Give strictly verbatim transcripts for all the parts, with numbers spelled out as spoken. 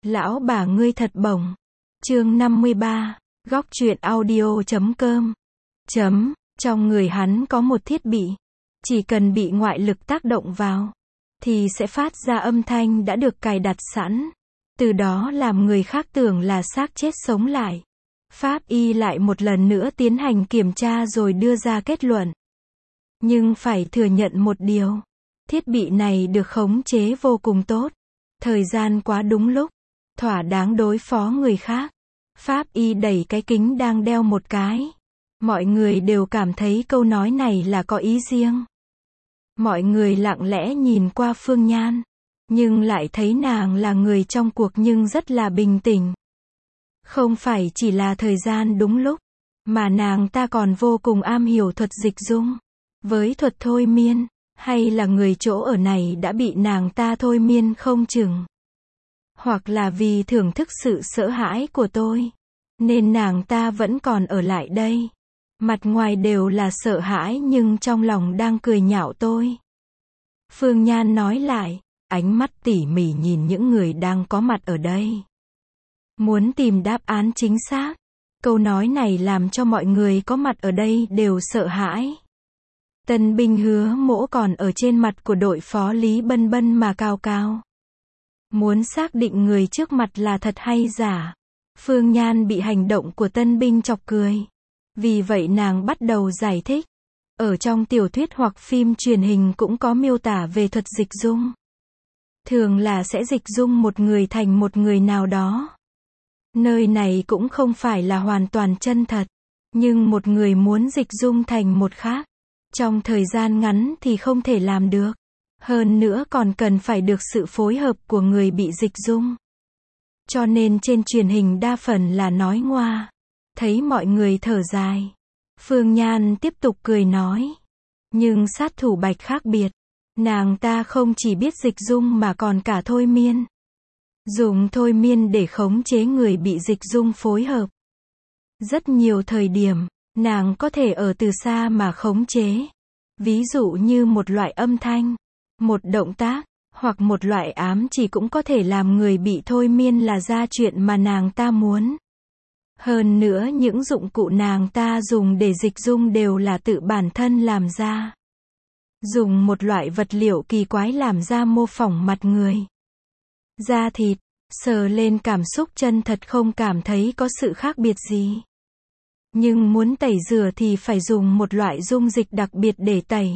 Lão bà ngươi thật bổng. Chương năm mươi ba, góc truyện audio chấm com. Chấm, trong người hắn có một thiết bị. Chỉ cần bị ngoại lực tác động vào, thì sẽ phát ra âm thanh đã được cài đặt sẵn. Từ đó làm người khác tưởng là xác chết sống lại. Pháp y lại một lần nữa tiến hành kiểm tra rồi đưa ra kết luận. Nhưng phải thừa nhận một điều. Thiết bị này được khống chế vô cùng tốt. Thời gian quá đúng lúc. Thỏa đáng đối phó người khác. Pháp y đẩy cái kính đang đeo một cái. Mọi người đều cảm thấy câu nói này là có ý riêng. Mọi người lặng lẽ nhìn qua Phương Nhan. Nhưng lại thấy nàng là người trong cuộc nhưng rất là bình tĩnh. Không phải chỉ là thời gian đúng lúc, mà nàng ta còn vô cùng am hiểu thuật dịch dung. Với thuật thôi miên, hay là người chỗ ở này đã bị nàng ta thôi miên không chừng. Hoặc là vì thưởng thức sự sợ hãi của tôi, nên nàng ta vẫn còn ở lại đây. Mặt ngoài đều là sợ hãi nhưng trong lòng đang cười nhạo tôi. Phương Nhan nói lại, ánh mắt tỉ mỉ nhìn những người đang có mặt ở đây. Muốn tìm đáp án chính xác. Câu nói này làm cho mọi người có mặt ở đây đều sợ hãi. Tân binh Hứa Mỗ còn ở trên mặt của đội phó Lý Bân Bân mà cao cao. Muốn xác định người trước mặt là thật hay giả. Phương Nhan bị hành động của tân binh chọc cười. Vì vậy nàng bắt đầu giải thích. Ở trong tiểu thuyết hoặc phim truyền hình cũng có miêu tả về thuật dịch dung. Thường là sẽ dịch dung một người thành một người nào đó. Nơi này cũng không phải là hoàn toàn chân thật. Nhưng một người muốn dịch dung thành một khác. Trong thời gian ngắn thì không thể làm được. Hơn nữa còn cần phải được sự phối hợp của người bị dịch dung. Cho nên trên truyền hình đa phần là nói ngoa. Thấy mọi người thở dài. Phương Nhan tiếp tục cười nói. Nhưng sát thủ Bạch khác biệt. Nàng ta không chỉ biết dịch dung mà còn cả thôi miên. Dùng thôi miên để khống chế người bị dịch dung phối hợp. Rất nhiều thời điểm, nàng có thể ở từ xa mà khống chế. Ví dụ như một loại âm thanh, một động tác, hoặc một loại ám chỉ cũng có thể làm người bị thôi miên là ra chuyện mà nàng ta muốn. Hơn nữa những dụng cụ nàng ta dùng để dịch dung đều là tự bản thân làm ra. Dùng một loại vật liệu kỳ quái làm ra mô phỏng mặt người. Da thịt, sờ lên cảm xúc chân thật không cảm thấy có sự khác biệt gì. Nhưng muốn tẩy rửa thì phải dùng một loại dung dịch đặc biệt để tẩy.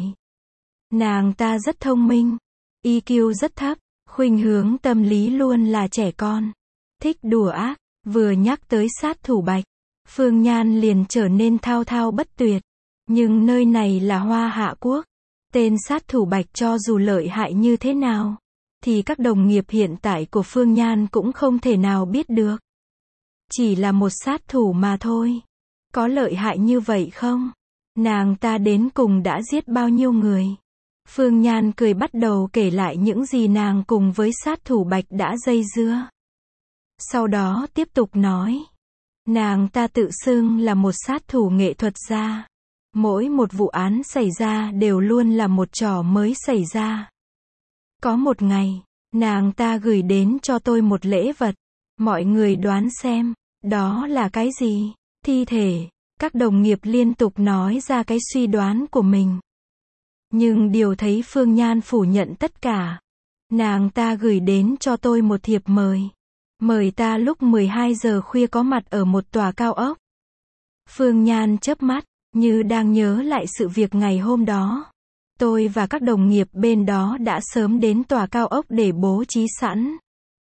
Nàng ta rất thông minh, i kiu rất thấp, khuynh hướng tâm lý luôn là trẻ con. Thích đùa ác, vừa nhắc tới sát thủ Bạch. Phương Nhan liền trở nên thao thao bất tuyệt. Nhưng nơi này là Hoa Hạ Quốc. Tên sát thủ Bạch cho dù lợi hại như thế nào, thì các đồng nghiệp hiện tại của Phương Nhan cũng không thể nào biết được. Chỉ là một sát thủ mà thôi. Có lợi hại như vậy không? Nàng ta đến cùng đã giết bao nhiêu người? Phương Nhan cười bắt đầu kể lại những gì nàng cùng với sát thủ Bạch đã dây dưa. Sau đó tiếp tục nói. Nàng ta tự xưng là một sát thủ nghệ thuật gia. Mỗi một vụ án xảy ra đều luôn là một trò mới xảy ra. Có một ngày, nàng ta gửi đến cho tôi một lễ vật. Mọi người đoán xem, đó là cái gì? Thi thể. Các đồng nghiệp liên tục nói ra cái suy đoán của mình. Nhưng điều thấy Phương Nhan phủ nhận tất cả. Nàng ta gửi đến cho tôi một thiệp mời. Mời ta lúc mười hai giờ khuya có mặt ở một tòa cao ốc. Phương Nhan chớp mắt, như đang nhớ lại sự việc ngày hôm đó. Tôi và các đồng nghiệp bên đó đã sớm đến tòa cao ốc để bố trí sẵn.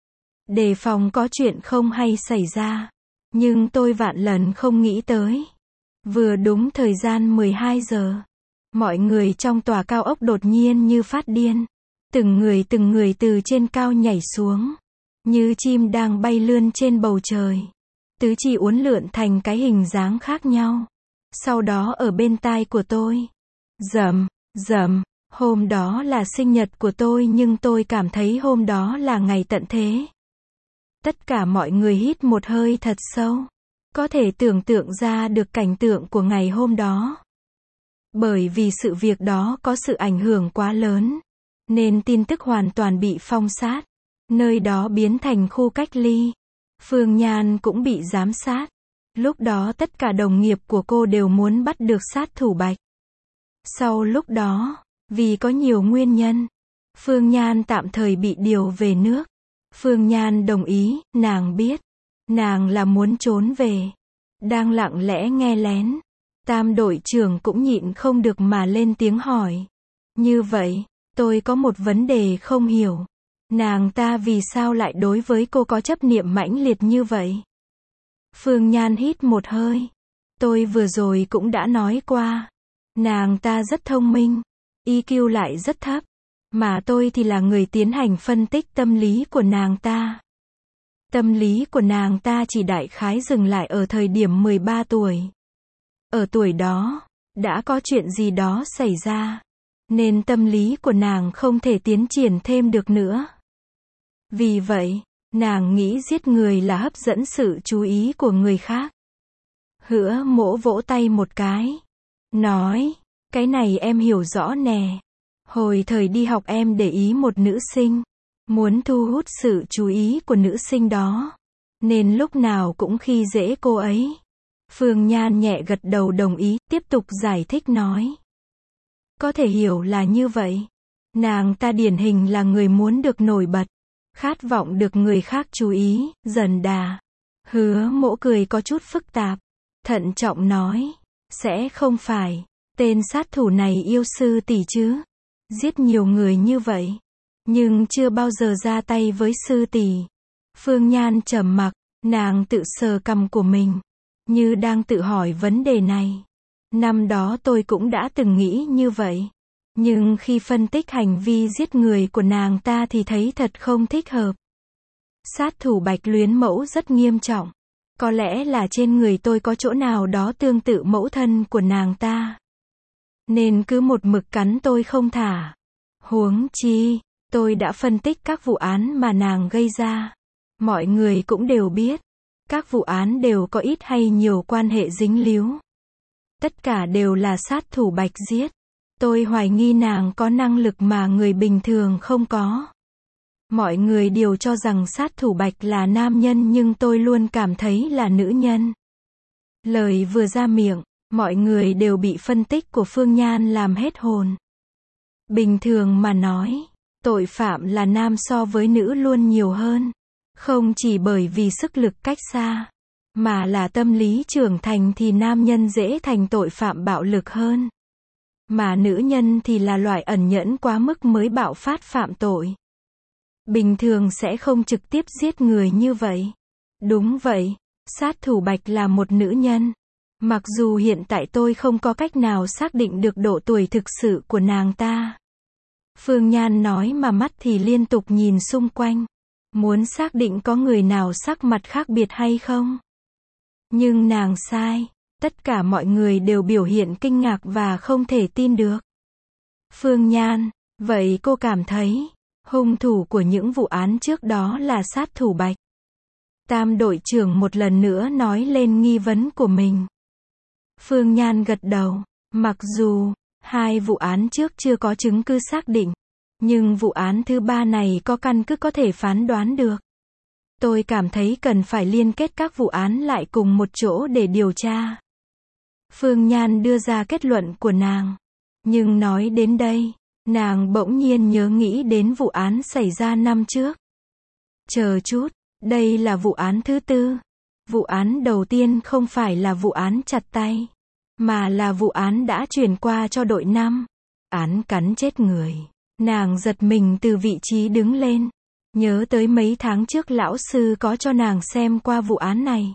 Đề phòng có chuyện không hay xảy ra. Nhưng tôi vạn lần không nghĩ tới. Vừa đúng thời gian mười hai giờ. Mọi người trong tòa cao ốc đột nhiên như phát điên. Từng người từng người từ trên cao nhảy xuống. Như chim đang bay lươn trên bầu trời. Tứ chi uốn lượn thành cái hình dáng khác nhau. Sau đó ở bên tai của tôi. Rầm, rầm, hôm đó là sinh nhật của tôi nhưng tôi cảm thấy hôm đó là ngày tận thế. Tất cả mọi người hít một hơi thật sâu. Có thể tưởng tượng ra được cảnh tượng của ngày hôm đó. Bởi vì sự việc đó có sự ảnh hưởng quá lớn. Nên tin tức hoàn toàn bị phong sát. Nơi đó biến thành khu cách ly. Phương Nhan cũng bị giám sát. Lúc đó tất cả đồng nghiệp của cô đều muốn bắt được sát thủ Bạch. Sau lúc đó, vì có nhiều nguyên nhân, Phương Nhan tạm thời bị điều về nước. Phương Nhan đồng ý, nàng biết. Nàng là muốn trốn về. Đang lặng lẽ nghe lén. Tam đội trưởng cũng nhịn không được mà lên tiếng hỏi. Như vậy, tôi có một vấn đề không hiểu. Nàng ta vì sao lại đối với cô có chấp niệm mãnh liệt như vậy? Phương Nhan hít một hơi. Tôi vừa rồi cũng đã nói qua. Nàng ta rất thông minh. i kiu lại rất thấp. Mà tôi thì là người tiến hành phân tích tâm lý của nàng ta. Tâm lý của nàng ta chỉ đại khái dừng lại ở thời điểm mười ba tuổi. Ở tuổi đó, đã có chuyện gì đó xảy ra. Nên tâm lý của nàng không thể tiến triển thêm được nữa. Vì vậy, nàng nghĩ giết người là hấp dẫn sự chú ý của người khác. Hứa Mỗ vỗ tay một cái. Nói, cái này em hiểu rõ nè. Hồi thời đi học em để ý một nữ sinh. Muốn thu hút sự chú ý của nữ sinh đó. Nên lúc nào cũng khi dễ cô ấy. Phương Nhan nhẹ gật đầu đồng ý, tiếp tục giải thích nói. Có thể hiểu là như vậy. Nàng ta điển hình là người muốn được nổi bật. Khát vọng được người khác chú ý, dần đà. Hứa Mỗ cười có chút phức tạp. Thận trọng nói. Sẽ không phải. Tên sát thủ này yêu sư tỷ chứ. Giết nhiều người như vậy. Nhưng chưa bao giờ ra tay với sư tỷ. Phương Nhan trầm mặc. Nàng tự sờ cằm của mình. Như đang tự hỏi vấn đề này. Năm đó tôi cũng đã từng nghĩ như vậy. Nhưng khi phân tích hành vi giết người của nàng ta thì thấy thật không thích hợp. Sát thủ Bạch luyến mẫu rất nghiêm trọng. Có lẽ là trên người tôi có chỗ nào đó tương tự mẫu thân của nàng ta. Nên cứ một mực cắn tôi không thả. Huống chi, tôi đã phân tích các vụ án mà nàng gây ra. Mọi người cũng đều biết. Các vụ án đều có ít hay nhiều quan hệ dính líu. Tất cả đều là sát thủ Bạch giết. Tôi hoài nghi nàng có năng lực mà người bình thường không có. Mọi người đều cho rằng sát thủ Bạch là nam nhân nhưng tôi luôn cảm thấy là nữ nhân. Lời vừa ra miệng, mọi người đều bị phân tích của Phương Nhan làm hết hồn. Bình thường mà nói, tội phạm là nam so với nữ luôn nhiều hơn. Không chỉ bởi vì sức lực cách xa, mà là tâm lý trưởng thành thì nam nhân dễ thành tội phạm bạo lực hơn. Mà nữ nhân thì là loại ẩn nhẫn quá mức mới bạo phát phạm tội. Bình thường sẽ không trực tiếp giết người như vậy. Đúng vậy, sát thủ Bạch là một nữ nhân. Mặc dù hiện tại tôi không có cách nào xác định được độ tuổi thực sự của nàng ta. Phương Nhan nói mà mắt thì liên tục nhìn xung quanh. Muốn xác định có người nào sắc mặt khác biệt hay không. Nhưng nàng sai. Tất cả mọi người đều biểu hiện kinh ngạc và không thể tin được. Phương Nhan, vậy cô cảm thấy, hung thủ của những vụ án trước đó là sát thủ Bạch. Tam đội trưởng một lần nữa nói lên nghi vấn của mình. Phương Nhan gật đầu. Mặc dù, hai vụ án trước chưa có chứng cứ xác định. Nhưng vụ án thứ ba này có căn cứ có thể phán đoán được. Tôi cảm thấy cần phải liên kết các vụ án lại cùng một chỗ để điều tra. Phương Nhan đưa ra kết luận của nàng. Nhưng nói đến đây, nàng bỗng nhiên nhớ nghĩ đến vụ án xảy ra năm trước. Chờ chút, đây là vụ án thứ tư. Vụ án đầu tiên không phải là vụ án chặt tay, mà là vụ án đã chuyển qua cho đội năm. Án cắn chết người. Nàng giật mình từ vị trí đứng lên. Nhớ tới mấy tháng trước lão sư có cho nàng xem qua vụ án này.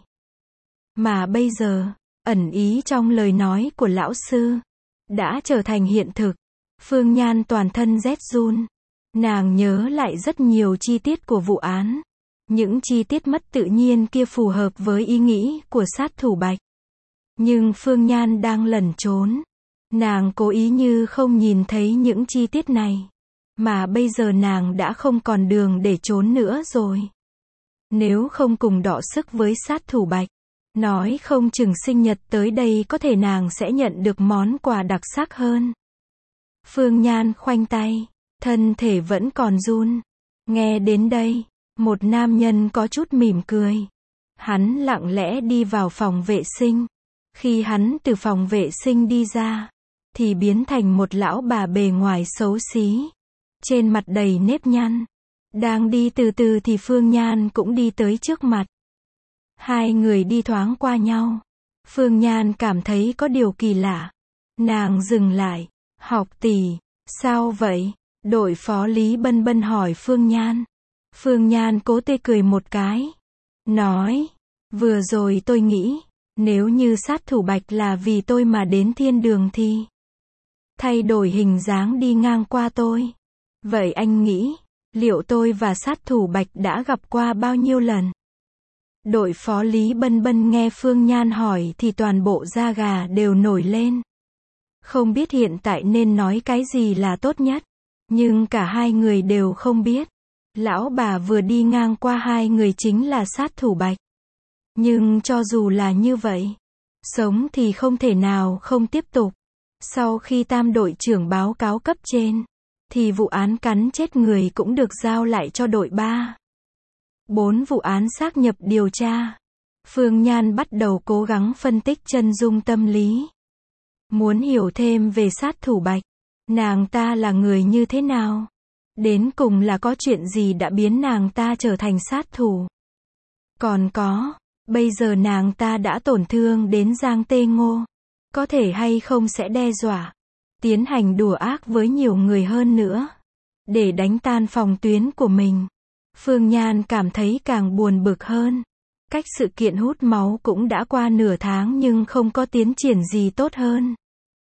Mà bây giờ, ẩn ý trong lời nói của lão sư đã trở thành hiện thực. Phương Nhan toàn thân rét run. Nàng nhớ lại rất nhiều chi tiết của vụ án. Những chi tiết mất tự nhiên kia phù hợp với ý nghĩ của sát thủ Bạch. Nhưng Phương Nhan đang lẩn trốn. Nàng cố ý như không nhìn thấy những chi tiết này. Mà bây giờ nàng đã không còn đường để trốn nữa rồi. Nếu không cùng đọ sức với sát thủ Bạch, nói không chừng sinh nhật tới đây có thể nàng sẽ nhận được món quà đặc sắc hơn. Phương Nhan khoanh tay, thân thể vẫn còn run. Nghe đến đây, một nam nhân có chút mỉm cười. Hắn lặng lẽ đi vào phòng vệ sinh. Khi hắn từ phòng vệ sinh đi ra, thì biến thành một lão bà bề ngoài xấu xí. Trên mặt đầy nếp nhăn. Đang đi từ từ thì Phương Nhan cũng đi tới trước mặt. Hai người đi thoáng qua nhau. Phương Nhan cảm thấy có điều kỳ lạ. Nàng dừng lại. Học tỷ, sao vậy? Đội phó Lý Bân Bân hỏi Phương Nhan. Phương Nhan cố tê cười một cái. Nói, vừa rồi tôi nghĩ, nếu như sát thủ Bạch là vì tôi mà đến thiên đường thì thay đổi hình dáng đi ngang qua tôi. Vậy anh nghĩ, liệu tôi và sát thủ Bạch đã gặp qua bao nhiêu lần? Đội phó Lý Bân Bân nghe Phương Nhan hỏi thì toàn bộ da gà đều nổi lên. Không biết hiện tại nên nói cái gì là tốt nhất. Nhưng cả hai người đều không biết. Lão bà vừa đi ngang qua hai người chính là sát thủ Bạch. Nhưng cho dù là như vậy, sống thì không thể nào không tiếp tục. Sau khi tam đội trưởng báo cáo cấp trên, thì vụ án cắn chết người cũng được giao lại cho đội ba. Bốn vụ án xác nhập điều tra. Phương Nhan bắt đầu cố gắng phân tích chân dung tâm lý. Muốn hiểu thêm về sát thủ Bạch. Nàng ta là người như thế nào? Đến cùng là có chuyện gì đã biến nàng ta trở thành sát thủ? Còn có, bây giờ nàng ta đã tổn thương đến Giang Tê Ngô. Có thể hay không sẽ đe dọa, tiến hành đùa ác với nhiều người hơn nữa. Để đánh tan phòng tuyến của mình. Phương Nhan cảm thấy càng buồn bực hơn. Cách sự kiện hút máu cũng đã qua nửa tháng nhưng không có tiến triển gì tốt hơn.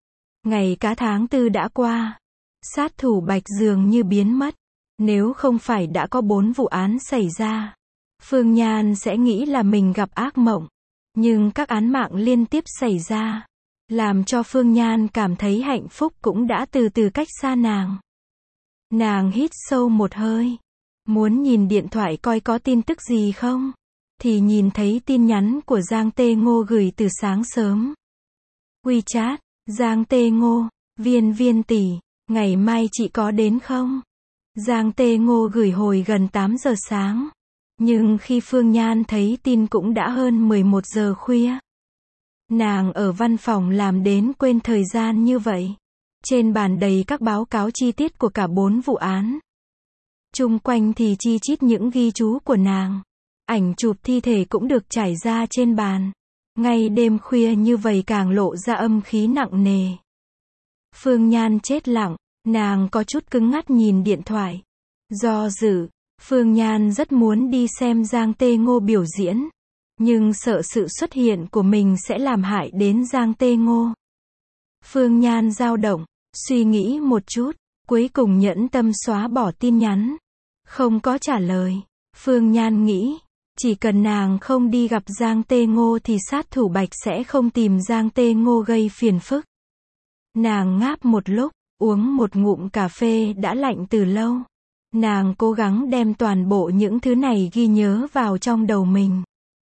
Ngày cá tháng tư đã qua. Sát thủ Bạch dường như biến mất. Nếu không phải đã có bốn vụ án xảy ra, Phương Nhan sẽ nghĩ là mình gặp ác mộng. Nhưng các án mạng liên tiếp xảy ra, làm cho Phương Nhan cảm thấy hạnh phúc cũng đã từ từ cách xa nàng. Nàng hít sâu một hơi. Muốn nhìn điện thoại coi có tin tức gì không? Thì nhìn thấy tin nhắn của Giang Tê Ngô gửi từ sáng sớm. WeChat, Giang Tê Ngô, Viên Viên tỷ, ngày mai chị có đến không? Giang Tê Ngô gửi hồi gần tám giờ sáng. Nhưng khi Phương Nhan thấy tin cũng đã hơn mười một giờ khuya. Nàng ở văn phòng làm đến quên thời gian như vậy. Trên bàn đầy các báo cáo chi tiết của cả bốn vụ án. Chung quanh thì chi chít những ghi chú của nàng. Ảnh chụp thi thể cũng được trải ra trên bàn. Ngay đêm khuya như vậy càng lộ ra âm khí nặng nề. Phương Nhan chết lặng, nàng có chút cứng ngắt nhìn điện thoại. Do dự, Phương Nhan rất muốn đi xem Giang Tê Ngô biểu diễn. Nhưng sợ sự xuất hiện của mình sẽ làm hại đến Giang Tê Ngô. Phương Nhan dao động, suy nghĩ một chút, cuối cùng nhẫn tâm xóa bỏ tin nhắn. Không có trả lời. Phương Nhan nghĩ, chỉ cần nàng không đi gặp Giang Tê Ngô thì sát thủ Bạch sẽ không tìm Giang Tê Ngô gây phiền phức. Nàng ngáp một lúc, uống một ngụm cà phê đã lạnh từ lâu. Nàng cố gắng đem toàn bộ những thứ này ghi nhớ vào trong đầu mình.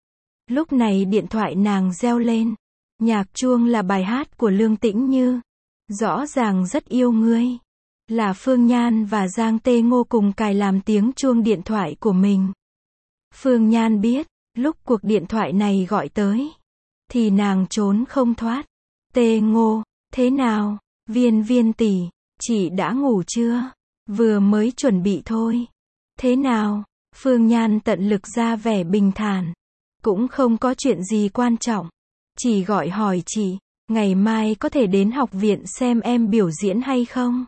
Lúc này điện thoại nàng reo lên. Nhạc chuông là bài hát của Lương Tĩnh Như. Rõ ràng rất yêu ngươi. Là Phương Nhan và Giang Tê Ngô cùng cài làm tiếng chuông điện thoại của mình. Phương Nhan biết, lúc cuộc điện thoại này gọi tới, thì nàng trốn không thoát. Tê Ngô, thế nào? Viên Viên tỷ, chị đã ngủ chưa? Vừa mới chuẩn bị thôi. Thế nào? Phương Nhan tận lực ra vẻ bình thản. Cũng không có chuyện gì quan trọng. Chỉ gọi hỏi chị, ngày mai có thể đến học viện xem em biểu diễn hay không?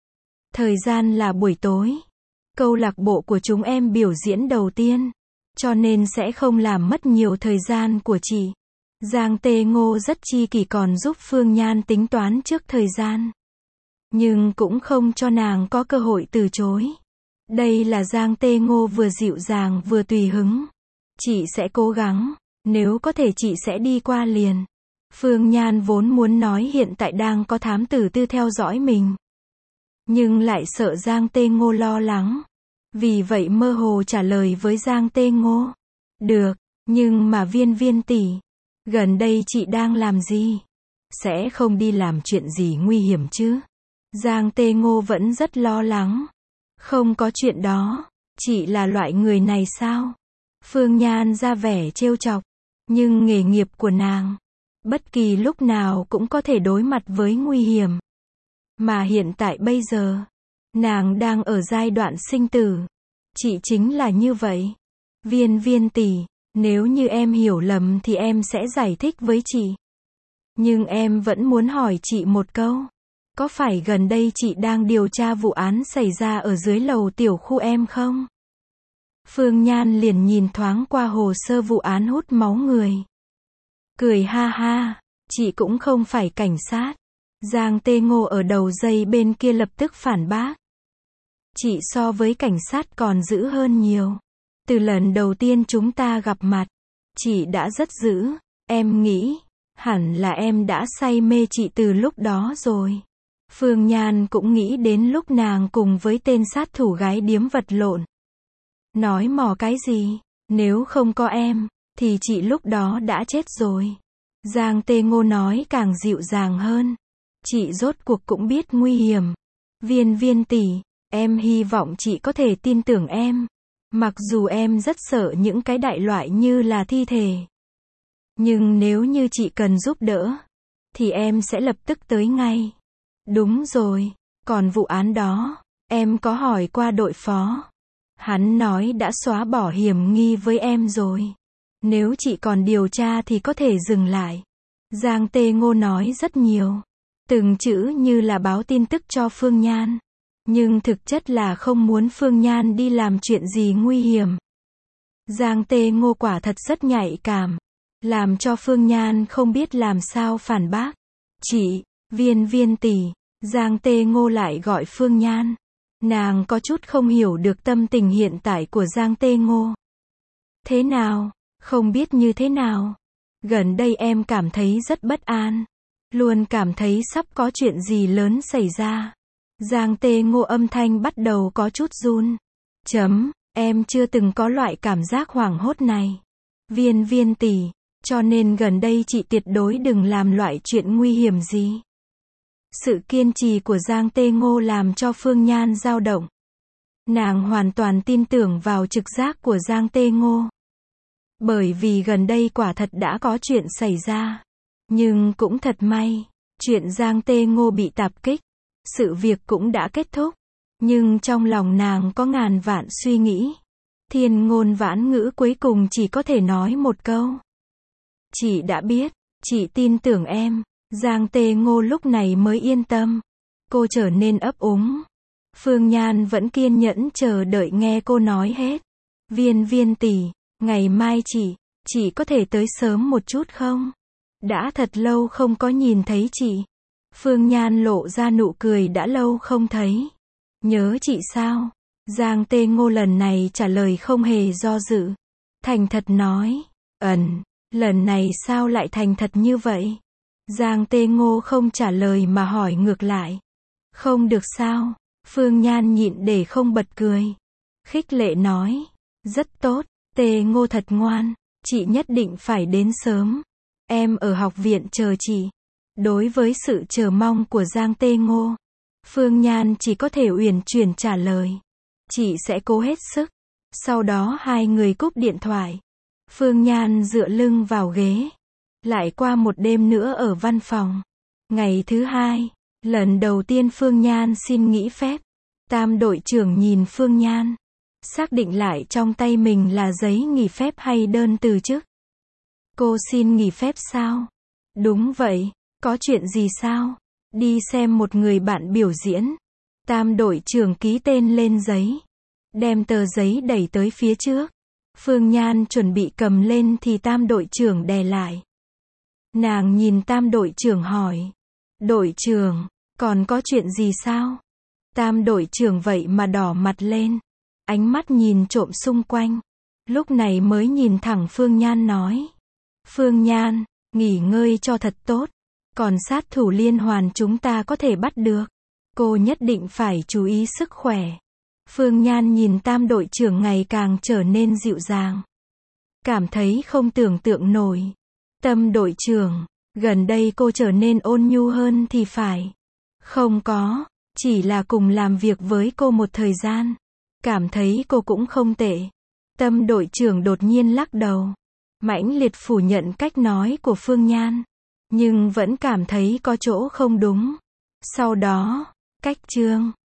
Thời gian là buổi tối. Câu lạc bộ của chúng em biểu diễn đầu tiên. Cho nên sẽ không làm mất nhiều thời gian của chị. Giang Tê Ngô rất chi kỷ còn giúp Phương Nhan tính toán trước thời gian. Nhưng cũng không cho nàng có cơ hội từ chối. Đây là Giang Tê Ngô vừa dịu dàng vừa tùy hứng. Chị sẽ cố gắng. Nếu có thể chị sẽ đi qua liền. Phương Nhan vốn muốn nói hiện tại đang có thám tử tư theo dõi mình. Nhưng lại sợ Giang Tê Ngô lo lắng. Vì vậy mơ hồ trả lời với Giang Tê Ngô. Được, nhưng mà Viên Viên tỷ, gần đây chị đang làm gì? Sẽ không đi làm chuyện gì nguy hiểm chứ? Giang Tê Ngô vẫn rất lo lắng. Không có chuyện đó. Chị là loại người này sao? Phương Nhan ra vẻ trêu chọc. Nhưng nghề nghiệp của nàng, bất kỳ lúc nào cũng có thể đối mặt với nguy hiểm. Mà hiện tại bây giờ, nàng đang ở giai đoạn sinh tử. Chị chính là như vậy. Viên Viên tỷ, nếu như em hiểu lầm thì em sẽ giải thích với chị. Nhưng em vẫn muốn hỏi chị một câu. Có phải gần đây chị đang điều tra vụ án xảy ra ở dưới lầu tiểu khu em không? Phương Nhan liền nhìn thoáng qua hồ sơ vụ án hút máu người. Cười ha ha, chị cũng không phải cảnh sát. Giang Tê Ngô ở đầu dây bên kia lập tức phản bác. Chị so với cảnh sát còn dữ hơn nhiều. Từ lần đầu tiên chúng ta gặp mặt, chị đã rất dữ. Em nghĩ, hẳn là em đã say mê chị từ lúc đó rồi. Phương Nhan cũng nghĩ đến lúc nàng cùng với tên sát thủ gái điếm vật lộn. Nói mò cái gì, nếu không có em, thì chị lúc đó đã chết rồi. Giang Tê Ngô nói càng dịu dàng hơn. Chị rốt cuộc cũng biết nguy hiểm. Viên Viên tỷ, em hy vọng chị có thể tin tưởng em. Mặc dù em rất sợ những cái đại loại như là thi thể. Nhưng nếu như chị cần giúp đỡ, thì em sẽ lập tức tới ngay. Đúng rồi, còn vụ án đó, em có hỏi qua đội phó. Hắn nói đã xóa bỏ hiểm nghi với em rồi. Nếu chị còn điều tra thì có thể dừng lại. Giang Tê Ngô nói rất nhiều. Từng chữ như là báo tin tức cho Phương Nhan. Nhưng thực chất là không muốn Phương Nhan đi làm chuyện gì nguy hiểm. Giang Tê Ngô quả thật rất nhạy cảm. Làm cho Phương Nhan không biết làm sao phản bác. Chị, Viên Viên tỷ, Giang Tê Ngô lại gọi Phương Nhan. Nàng có chút không hiểu được tâm tình hiện tại của Giang Tê Ngô. Thế nào? Không biết như thế nào? Gần đây em cảm thấy rất bất an. Luôn cảm thấy sắp có chuyện gì lớn xảy ra. Giang Tê Ngô âm thanh bắt đầu có chút run. Chấm, em chưa từng có loại cảm giác hoảng hốt này. Viên Viên tỷ, cho nên gần đây chị tuyệt đối đừng làm loại chuyện nguy hiểm gì. Sự kiên trì của Giang Tê Ngô làm cho Phương Nhan dao động. Nàng hoàn toàn tin tưởng vào trực giác của Giang Tê Ngô. Bởi vì gần đây quả thật đã có chuyện xảy ra. Nhưng cũng thật may, chuyện Giang Tê Ngô bị tạp kích, sự việc cũng đã kết thúc. Nhưng trong lòng nàng có ngàn vạn suy nghĩ. Thiên ngôn vãn ngữ cuối cùng chỉ có thể nói một câu. Chị đã biết, chị tin tưởng em. Giang Tê Ngô lúc này mới yên tâm. Cô trở nên ấp úng. Phương Nhan vẫn kiên nhẫn chờ đợi nghe cô nói hết. Viên Viên tỷ, ngày mai chị, chị có thể tới sớm một chút không? Đã thật lâu không có nhìn thấy chị. Phương Nhan lộ ra nụ cười đã lâu không thấy. Nhớ chị sao? Giang Tê Ngô lần này trả lời không hề do dự. Thành thật nói. Ẩn, lần này sao lại thành thật như vậy? Giang Tê Ngô không trả lời mà hỏi ngược lại. Không được sao? Phương Nhan nhịn để không bật cười. Khích lệ nói. Rất tốt, Tê Ngô thật ngoan. Chị nhất định phải đến sớm. Em ở học viện chờ chị. Đối với sự chờ mong của Giang Tê Ngô, Phương Nhan chỉ có thể uyển chuyển trả lời. Chị sẽ cố hết sức. Sau đó hai người cúp điện thoại. Phương Nhan dựa lưng vào ghế. Lại qua một đêm nữa ở văn phòng. Ngày thứ hai, lần đầu tiên Phương Nhan xin nghỉ phép. Tam đội trưởng nhìn Phương Nhan. Xác định lại trong tay mình là giấy nghỉ phép hay đơn từ chức. Cô xin nghỉ phép sao? Đúng vậy, có chuyện gì sao? Đi xem một người bạn biểu diễn. Tam đội trưởng ký tên lên giấy. Đem tờ giấy đẩy tới phía trước. Phương Nhan chuẩn bị cầm lên thì tam đội trưởng đè lại. Nàng nhìn tam đội trưởng hỏi. Đội trưởng, còn có chuyện gì sao? Tam đội trưởng vậy mà đỏ mặt lên. Ánh mắt nhìn trộm xung quanh. Lúc này mới nhìn thẳng Phương Nhan nói. Phương Nhan, nghỉ ngơi cho thật tốt. Còn sát thủ liên hoàn chúng ta có thể bắt được. Cô nhất định phải chú ý sức khỏe. Phương Nhan nhìn tam đội trưởng ngày càng trở nên dịu dàng. Cảm thấy không tưởng tượng nổi. Tâm đội trưởng, gần đây cô trở nên ôn nhu hơn thì phải. Không có, chỉ là cùng làm việc với cô một thời gian. Cảm thấy cô cũng không tệ. Tâm đội trưởng đột nhiên lắc đầu. Mãnh liệt phủ nhận cách nói của Phương Nhan. Nhưng vẫn cảm thấy có chỗ không đúng. Sau đó, cách chương